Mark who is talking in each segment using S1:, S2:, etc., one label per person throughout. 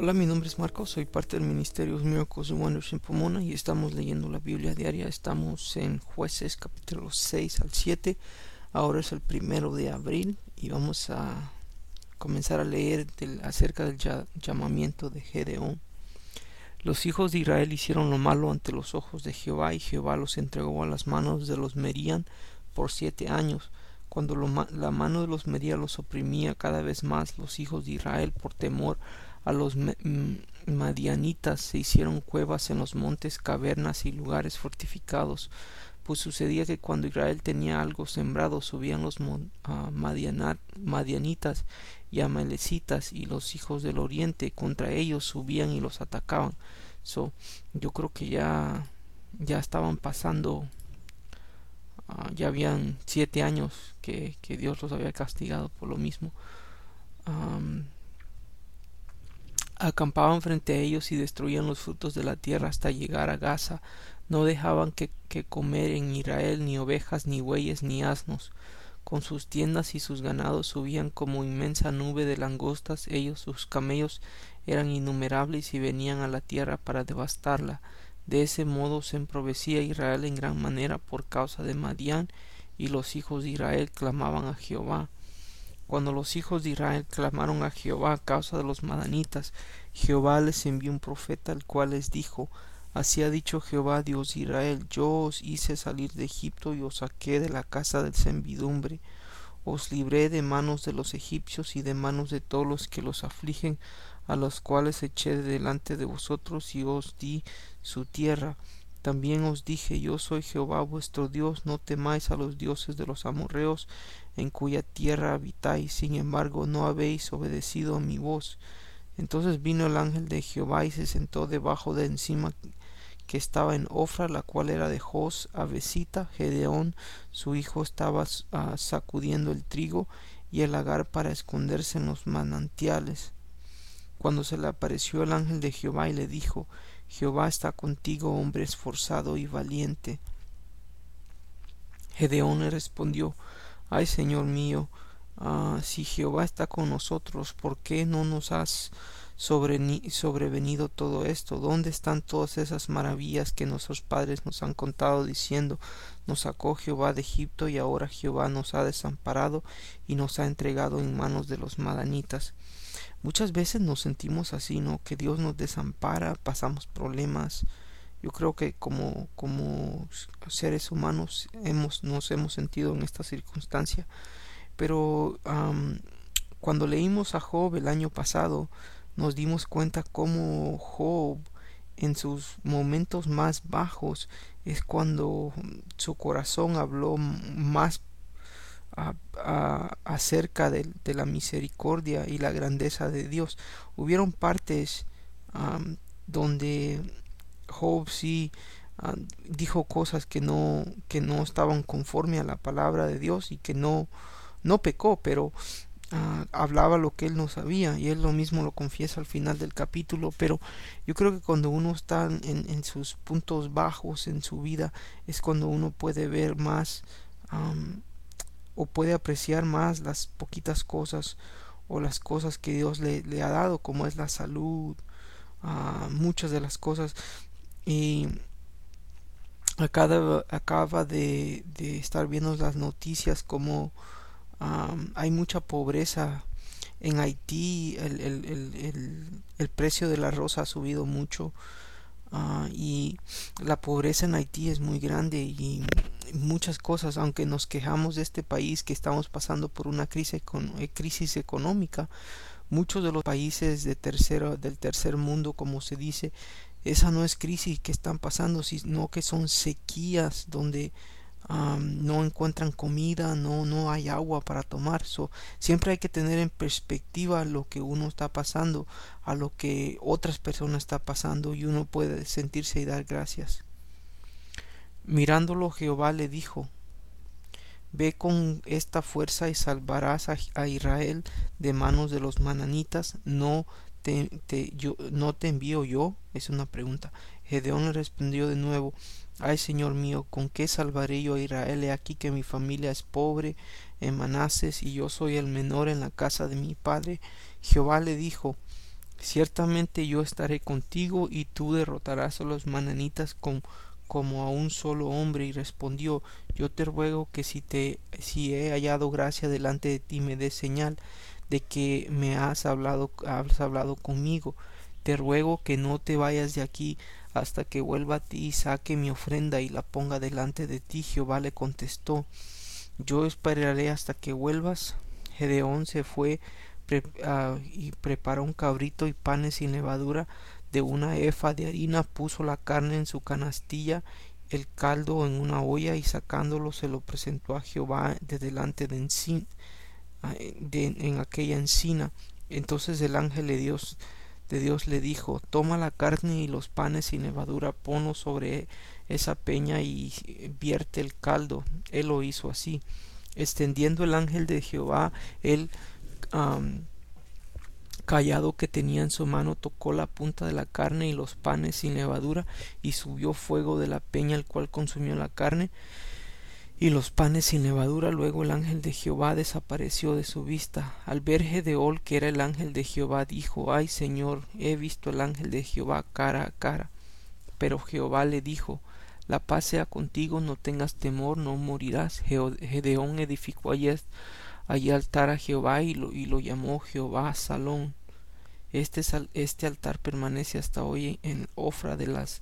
S1: Hola, mi nombre es Marcos, soy parte del Ministerio Miracles and Wonders en Pomona y estamos leyendo la Biblia diaria. Estamos en Jueces capítulo 6 al 7. Ahora es el 1 de abril y vamos a comenzar a leer acerca del llamamiento de Gedeón. Los hijos de Israel hicieron lo malo ante los ojos de Jehová, y Jehová los entregó a las manos de los Medián por 7 años. Cuando la mano de los Medián los oprimía cada vez más, los hijos de Israel, por temor a los madianitas, se hicieron cuevas en los montes, cavernas y lugares fortificados. Pues sucedía que cuando Israel tenía algo sembrado, subían los madianitas y amalecitas, y los hijos del oriente contra ellos subían y los atacaban. Yo creo que ya estaban pasando, ya habían 7 años que Dios los había castigado por lo mismo. Acampaban frente a ellos y destruían los frutos de la tierra hasta llegar a Gaza. No dejaban que comer en Israel ni ovejas, ni bueyes, ni asnos. Con sus tiendas y sus ganados subían como inmensa nube de langostas. Sus camellos eran innumerables y venían a la tierra para devastarla. De ese modo se empobrecía Israel en gran manera por causa de Madián, y los hijos de Israel clamaban a Jehová. Cuando los hijos de Israel clamaron a Jehová a causa de los madianitas, Jehová les envió un profeta, el cual les dijo: Así ha dicho Jehová, Dios de Israel: Yo os hice salir de Egipto y os saqué de la casa de servidumbre. Os libré de manos de los egipcios y de manos de todos los que los afligen, a los cuales eché de delante de vosotros, y os di su tierra. También os dije: Yo soy Jehová vuestro Dios. No temáis a los dioses de los amorreos, en cuya tierra habitáis. Sin embargo, no habéis obedecido a mi voz. Entonces vino el ángel de Jehová y se sentó debajo de encima que estaba en Ofra, la cual era de Jos Abesita. Gedeón su hijo estaba sacudiendo el trigo y el lagar para esconderse en los manantiales. Cuando se le apareció el ángel de Jehová y le dijo: Jehová está contigo, hombre esforzado y valiente. Gedeón le respondió: Ay, Señor mío, si Jehová está con nosotros, ¿por qué no nos has sobrevenido todo esto? ¿Dónde están todas esas maravillas que nuestros padres nos han contado, diciendo: Nos sacó Jehová de Egipto, y ahora Jehová nos ha desamparado y nos ha entregado en manos de los madianitas? Muchas veces nos sentimos así, ¿no? Que Dios nos desampara, pasamos problemas. Yo creo que como seres humanos nos hemos sentido en esta circunstancia. Pero cuando leímos a Job el año pasado, nos dimos cuenta cómo Job, en sus momentos más bajos, es cuando su corazón habló más acerca de la misericordia y la grandeza de Dios. Hubieron partes donde Job sí dijo cosas que no estaban conforme a la palabra de Dios, y que no pecó, pero hablaba lo que él no sabía, y él lo mismo lo confiesa al final del capítulo. Pero yo creo que cuando uno está en sus puntos bajos en su vida, es cuando uno puede ver más, o puede apreciar más las poquitas cosas, o las cosas que Dios le ha dado, como es la salud, muchas de las cosas. Y acaba de estar viendo las noticias como hay mucha pobreza en Haití. El precio del arroz ha subido mucho, y la pobreza en Haití es muy grande, y muchas cosas. Aunque nos quejamos de este país, que estamos pasando por una crisis económica, muchos de los países del tercer mundo, como se dice, esa no es crisis que están pasando, sino que son sequías donde no encuentran comida, no hay agua para tomar. Siempre hay que tener en perspectiva lo que uno está pasando a lo que otras personas están pasando, y uno puede sentirse y dar gracias. Mirándolo, Jehová le dijo: Ve con esta fuerza y salvarás a Israel de manos de los madianitas. ¿No te envío yo? Es una pregunta. Gedeón le respondió de nuevo: Ay, Señor mío, ¿con qué salvaré yo a Israel? He aquí que mi familia es pobre en Manases, y yo soy el menor en la casa de mi padre. Jehová le dijo: ciertamente yo estaré contigo, y tú derrotarás a los mananitas como a un solo hombre. Y respondió: yo te ruego que si he hallado gracia delante de ti, me des señal de que me has hablado conmigo. Te ruego que no te vayas de aquí hasta que vuelva a ti y saque mi ofrenda y la ponga delante de ti. Jehová le contestó: yo esperaré hasta que vuelvas. Gedeón se fue y preparó un cabrito y panes sin levadura de una efa de harina. Puso la carne en su canastilla, el caldo en una olla, y sacándolo se lo presentó a Jehová de delante en aquella encina. Entonces el ángel de Dios le dijo: toma la carne y los panes sin levadura, ponlos sobre esa peña y vierte el caldo. Él lo hizo así. Extendiendo el ángel de Jehová el cayado que tenía en su mano, tocó la punta de la carne y los panes sin levadura, y subió fuego de la peña, el cual consumió la carne y los panes sin levadura. Luego el ángel de Jehová desapareció de su vista. Al ver Gedeón que era el ángel de Jehová, dijo: ay, Señor, he visto el ángel de Jehová cara a cara. Pero Jehová le dijo: la paz sea contigo, no tengas temor, no morirás. Gedeón edificó allí altar a Jehová, y lo llamó Jehová Salón. Este altar permanece hasta hoy en Ofra de las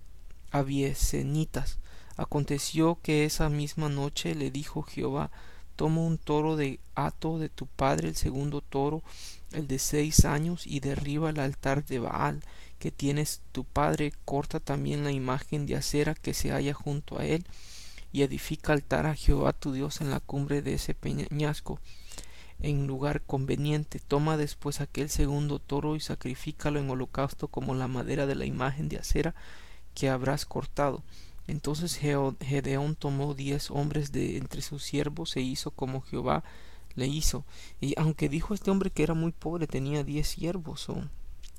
S1: Abiesenitas. Aconteció que esa misma noche le dijo Jehová: toma un toro de hato de tu padre, el segundo toro, el de 6 años, y derriba el altar de Baal que tienes tu padre. Corta también la imagen de acera que se halla junto a él, y edifica altar a Jehová tu Dios en la cumbre de ese peñasco, en lugar conveniente. Toma después aquel segundo toro y sacrifícalo en holocausto como la madera de la imagen de acera que habrás cortado. Entonces Gedeón tomó 10 hombres de entre sus siervos e hizo como Jehová le hizo. Y aunque dijo este hombre que era muy pobre, tenía 10 siervos, o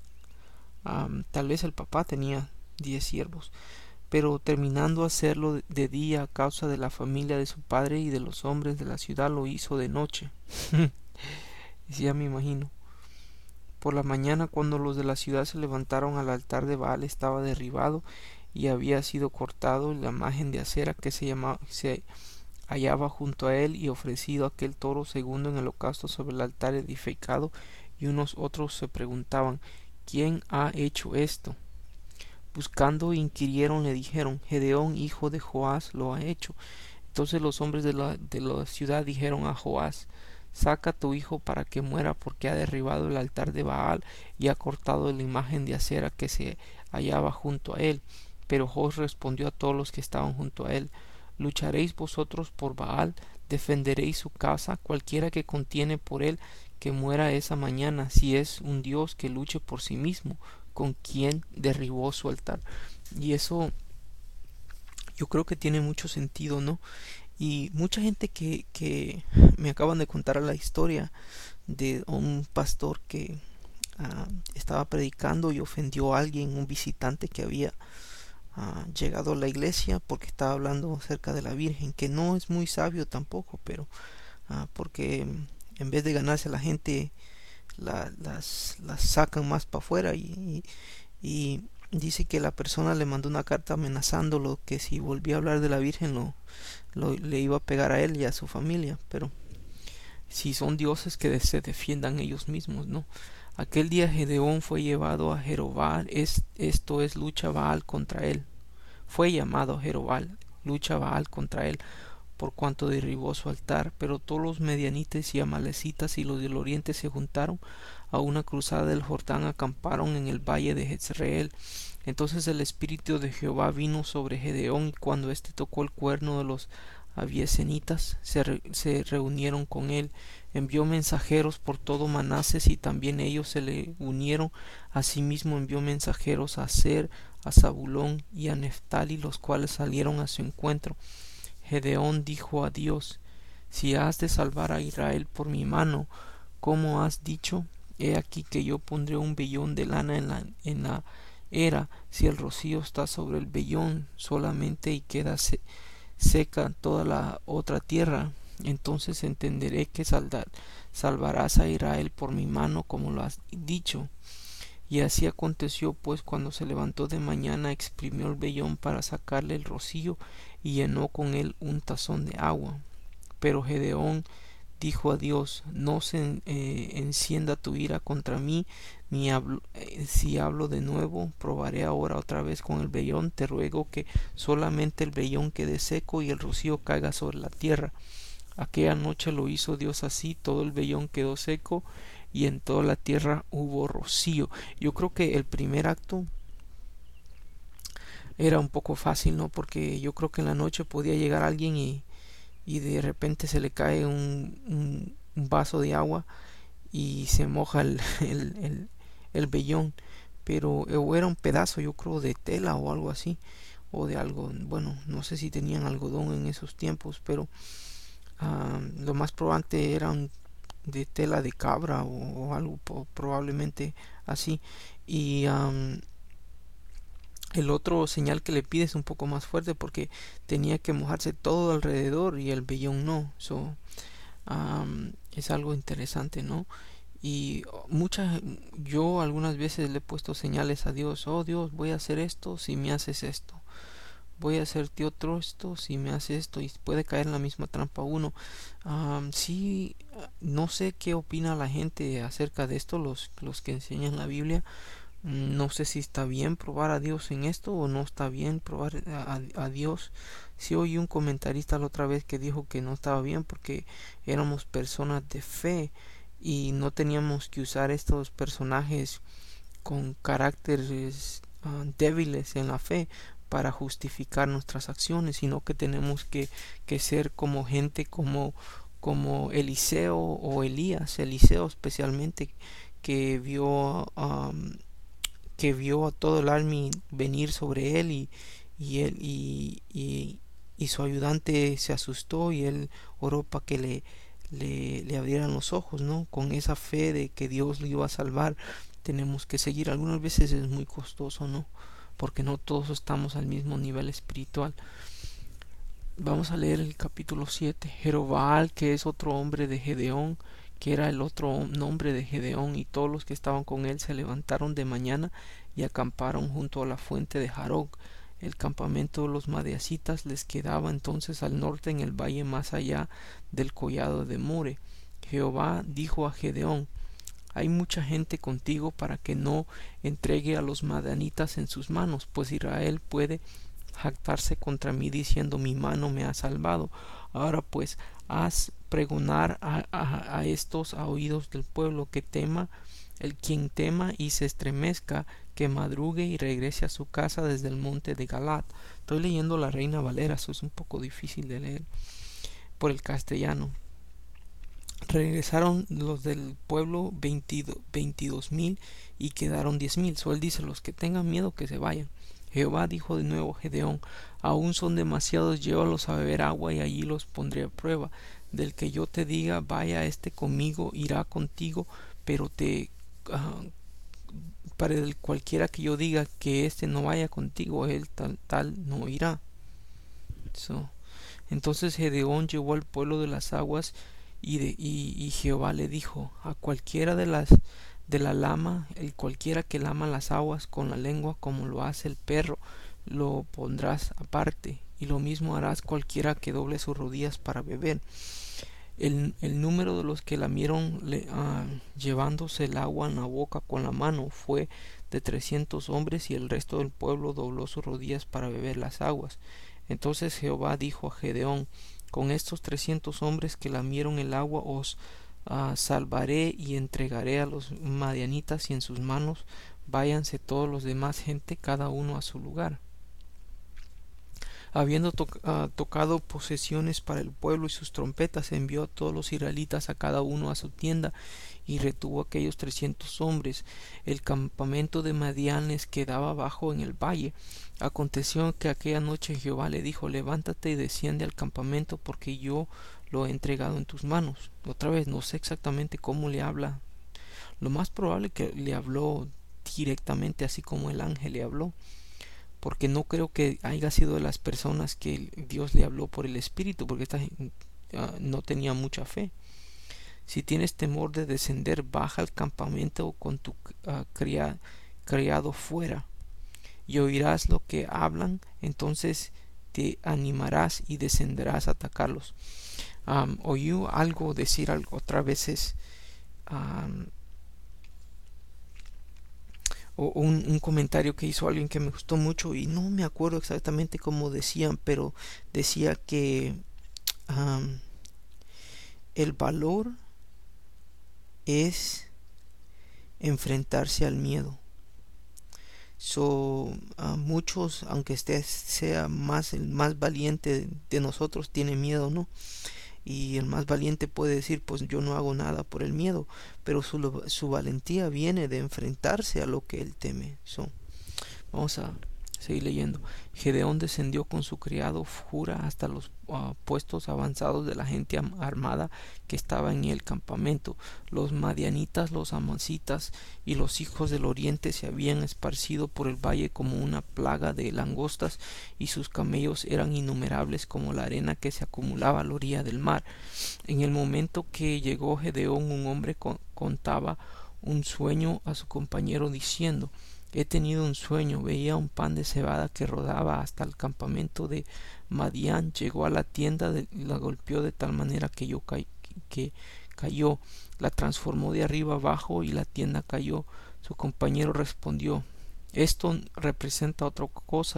S1: tal vez el papá tenía 10 siervos, pero terminando hacerlo de día a causa de la familia de su padre y de los hombres de la ciudad, lo hizo de noche. Y ya me imagino. Por la mañana, cuando los de la ciudad se levantaron, al altar de Baal estaba derribado y había sido cortado, la imagen de acera que se hallaba junto a él, y ofrecido aquel toro segundo en el holocausto sobre el altar edificado. Y unos otros se preguntaban: ¿quién ha hecho esto? Buscando inquirieron, le dijeron: Gedeón, hijo de Joás, lo ha hecho. Entonces los hombres de la ciudad dijeron a Joás: saca a tu hijo para que muera, porque ha derribado el altar de Baal y ha cortado la imagen de acera que se hallaba junto a él. Pero Joás respondió a todos los que estaban junto a él: ¿lucharéis vosotros por Baal? ¿Defenderéis su casa? Cualquiera que contiene por él, que muera esa mañana. Si es un Dios, que luche por sí mismo, con quien derribó su altar. Y eso yo creo que tiene mucho sentido, ¿no? Y mucha gente que me acaban de contar la historia de un pastor que estaba predicando y ofendió a alguien, un visitante que había llegado a la iglesia, porque estaba hablando acerca de la Virgen, que no es muy sabio tampoco, pero porque en vez de ganarse a la gente, las sacan más para afuera, y dice que la persona le mandó una carta amenazándolo que si volvía a hablar de la Virgen le iba a pegar a él y a su familia. Pero si son dioses, que se defiendan ellos mismos, ¿no? Aquel día Gedeón fue llevado a Jerobal, esto es, lucha Baal contra él. Fue llamado a Jerobal, lucha Baal contra él, por cuanto derribó su altar. Pero todos los medianitas y amalecitas y los del oriente se juntaron a una cruzada del Jordán, acamparon en el valle de Jezreel. Entonces el espíritu de Jehová vino sobre Gedeón, y cuando éste tocó el cuerno de los abiesenitas, se reunieron con él. Envió mensajeros por todo Manases, y también ellos se le unieron. Asimismo envió mensajeros a Aser, a Zabulón y a Neftali, los cuales salieron a su encuentro. Gedeón dijo a Dios: si has de salvar a Israel por mi mano, como has dicho, he aquí que yo pondré un vellón de lana en la era. Si el rocío está sobre el vellón solamente y queda seca toda la otra tierra, entonces entenderé que salvarás a Israel por mi mano, como lo has dicho. Y así aconteció, pues, cuando se levantó de mañana, exprimió el vellón para sacarle el rocío, y llenó con él un tazón de agua. Pero Gedeón dijo a Dios: no se encienda tu ira contra mí, ni si hablo de nuevo, probaré ahora otra vez con el vellón. Te ruego que solamente el vellón quede seco y el rocío caiga sobre la tierra. Aquella noche lo hizo Dios así, todo el vellón quedó seco y en toda la tierra hubo rocío. Yo creo que el primer acto era un poco fácil, ¿no? Porque yo creo que en la noche podía llegar alguien y de repente se le cae un vaso de agua y se moja el vellón. Pero o era un pedazo, yo creo, de tela o algo así, o de algo, bueno, no sé si tenían algodón en esos tiempos, pero lo más probable era de tela de cabra o algo, probablemente así. Y el otro señal que le pide es un poco más fuerte, porque tenía que mojarse todo alrededor y el vellón no. Es algo interesante, ¿no? Y yo algunas veces le he puesto señales a Dios: oh Dios, voy a hacer esto si me haces esto, voy a hacerte otro esto si me hace esto, y puede caer en la misma trampa uno. Sí, no sé qué opina la gente acerca de esto, los que enseñan la Biblia. No sé si está bien probar a Dios en esto o no está bien probar a Dios. Sí, oí un comentarista la otra vez que dijo que no estaba bien porque éramos personas de fe y no teníamos que usar estos personajes con caracteres débiles en la fe para justificar nuestras acciones, sino que tenemos que ser como gente como Eliseo o Elías. Eliseo especialmente, que vio a todo el army venir sobre él, y él y su ayudante se asustó y él oró para que le abrieran los ojos, ¿no? Con esa fe de que Dios le iba a salvar. Tenemos que seguir. Algunas veces es muy costoso, ¿no? Porque no todos estamos al mismo nivel espiritual. Vamos a leer el capítulo 7. Jerobbaal, que es otro hombre de Gedeón, que era el otro nombre de Gedeón, y todos los que estaban con él se levantaron de mañana y acamparon junto a la fuente de Jarog. El campamento de los madianitas les quedaba entonces al norte, en el valle más allá del collado de More. Jehová dijo a Gedeón: hay mucha gente contigo para que no entregue a los madianitas en sus manos, pues Israel puede jactarse contra mí diciendo: mi mano me ha salvado. Ahora pues, haz pregonar a estos a oídos del pueblo, que tema el quien tema y se estremezca, que madrugue y regrese a su casa desde el monte de Galat. Estoy leyendo la Reina Valera, eso es un poco difícil de leer por el castellano. Regresaron los del pueblo 22,000 y quedaron 10,000. Él dice: los que tengan miedo que se vayan. Jehová dijo de nuevo a Gedeón: aún son demasiados, llévalos a beber agua y allí los pondré a prueba. Del que yo te diga: vaya conmigo, irá contigo, pero para el cualquiera que yo diga que no vaya contigo, él tal no irá. Entonces Gedeón llevó al pueblo de las aguas, y Jehová le dijo: a cualquiera de la lama, el cualquiera que lama las aguas con la lengua, como lo hace el perro, lo pondrás aparte, y lo mismo harás cualquiera que doble sus rodillas para beber. El número de los que lamieron llevándose el agua en la boca con la mano fue de 300 hombres, y el resto del pueblo dobló sus rodillas para beber las aguas. Entonces Jehová dijo a Gedeón: con estos 300 hombres que lamieron el agua os salvaré y entregaré a los madianitas, y en sus manos váyanse todos los demás gente, cada uno a su lugar. Habiendo tocado posesiones para el pueblo y sus trompetas, envió a todos los israelitas a cada uno a su tienda, y retuvo aquellos 300 hombres. El campamento de Madianes quedaba abajo en el valle. Aconteció que aquella noche Jehová le dijo: levántate y desciende al campamento, porque yo lo he entregado en tus manos. Otra vez, no sé exactamente cómo le habla. Lo más probable que le habló directamente, así como el ángel le habló, porque no creo que haya sido de las personas que Dios le habló por el Espíritu, porque esta no tenía mucha fe. Si tienes temor de descender, baja al campamento con tu criado fuera, y oirás lo que hablan. Entonces te animarás y descenderás a atacarlos. Oí algo decir algo otras veces, o un comentario que hizo alguien que me gustó mucho, y no me acuerdo exactamente cómo decían, pero decía que el valor es enfrentarse al miedo. Muchos, aunque este sea el más valiente de nosotros, tiene miedo, ¿no? Y el más valiente puede decir, pues yo no hago nada por el miedo, pero su valentía viene de enfrentarse a lo que él teme. Vamos a seguir leyendo. Gedeón descendió con su criado Jura hasta los puestos avanzados de la gente armada que estaba en el campamento. Los madianitas, los amalecitas y los hijos del oriente se habían esparcido por el valle como una plaga de langostas, y sus camellos eran innumerables como la arena que se acumulaba a la orilla del mar. En el momento que llegó Gedeón, un hombre contaba un sueño a su compañero diciendo: he tenido un sueño. Veía un pan de cebada que rodaba hasta el campamento de Madián. Llegó a la tienda y la golpeó de tal manera que cayó. La transformó de arriba abajo y la tienda cayó. Su compañero respondió: esto no representa otra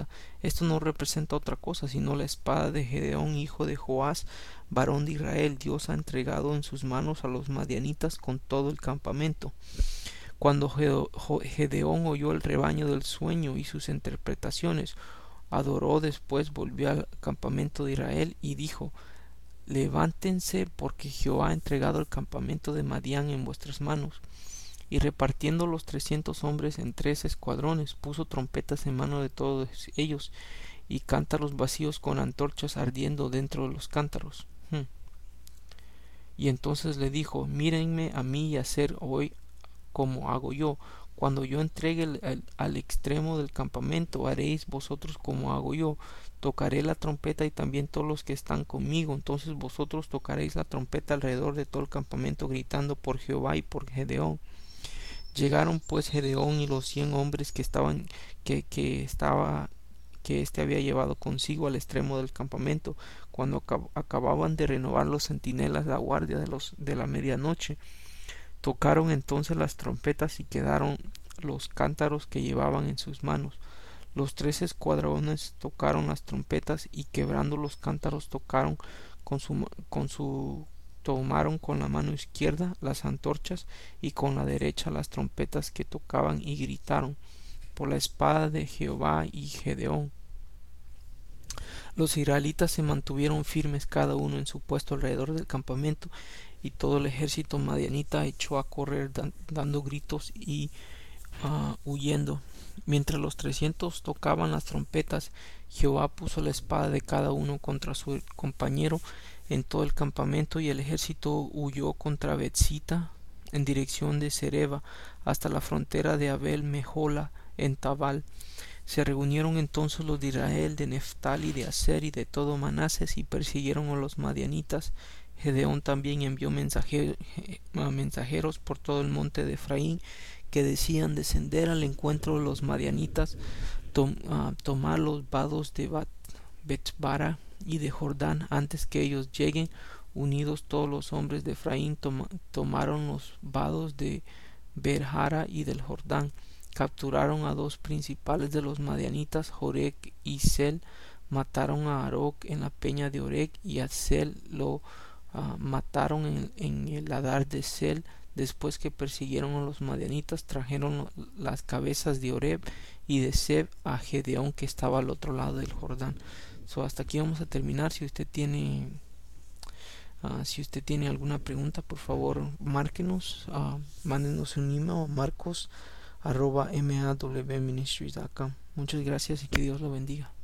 S1: cosa sino la espada de Gedeón, hijo de Joás, varón de Israel. Dios ha entregado en sus manos a los madianitas con todo el campamento. Cuando Gedeón oyó el rebaño del sueño y sus interpretaciones, adoró. Después volvió al campamento de Israel y dijo: levántense, porque Jehová ha entregado el campamento de Madián en vuestras manos. Y repartiendo los 300 hombres en 3 escuadrones, puso trompetas en mano de todos ellos, y cántaros vacíos con antorchas ardiendo dentro de los cántaros. Y entonces le dijo: mírenme a mí y hacer hoy como hago yo. Cuando yo entregue al extremo del campamento, haréis vosotros como hago yo. Tocaré la trompeta y también todos los que están conmigo. Entonces vosotros tocaréis la trompeta alrededor de todo el campamento, gritando por Jehová y por Gedeón. Llegaron pues Gedeón y los 100 hombres que éste había llevado consigo al extremo del campamento, cuando acababan de renovar los centinelas la guardia de la medianoche. Tocaron entonces las trompetas y quedaron los cántaros que llevaban en sus manos. Los 3 escuadrones tocaron las trompetas, y quebrando los cántaros tomaron con la mano izquierda las antorchas y con la derecha las trompetas que tocaban, y gritaron: por la espada de Jehová y Gedeón. Los israelitas se mantuvieron firmes, cada uno en su puesto alrededor del campamento, y todo el ejército madianita echó a correr dando gritos y huyendo. Mientras los 300 tocaban las trompetas, Jehová puso la espada de cada uno contra su compañero en todo el campamento, y el ejército huyó contra Betzita en dirección de Sereba hasta la frontera de Abel Mejola en Tabal. Se reunieron entonces los de Israel, de Neftali, de Aser y de todo Manases, y persiguieron a los madianitas. Gedeón también envió mensajeros por todo el monte de Efraín, que decían: descender al encuentro de los madianitas, tomar los vados de Betbara y de Jordán antes que ellos lleguen. Unidos todos los hombres de Efraín tomaron los vados de Berjara y del Jordán. Capturaron a 2 principales de los madianitas, Jorec y Sel. Mataron a Aroc en la peña de Orec, y a Sel lo mataron en el ladar de Sel. Después que persiguieron a los madianitas, trajeron las cabezas de Oreb y de Seb a Gedeón, que estaba al otro lado del Jordán. Hasta aquí vamos a terminar. Si usted tiene alguna pregunta, por favor márquenos, mándenos un email a marcos@mawministries.com. Muchas gracias y que Dios lo bendiga.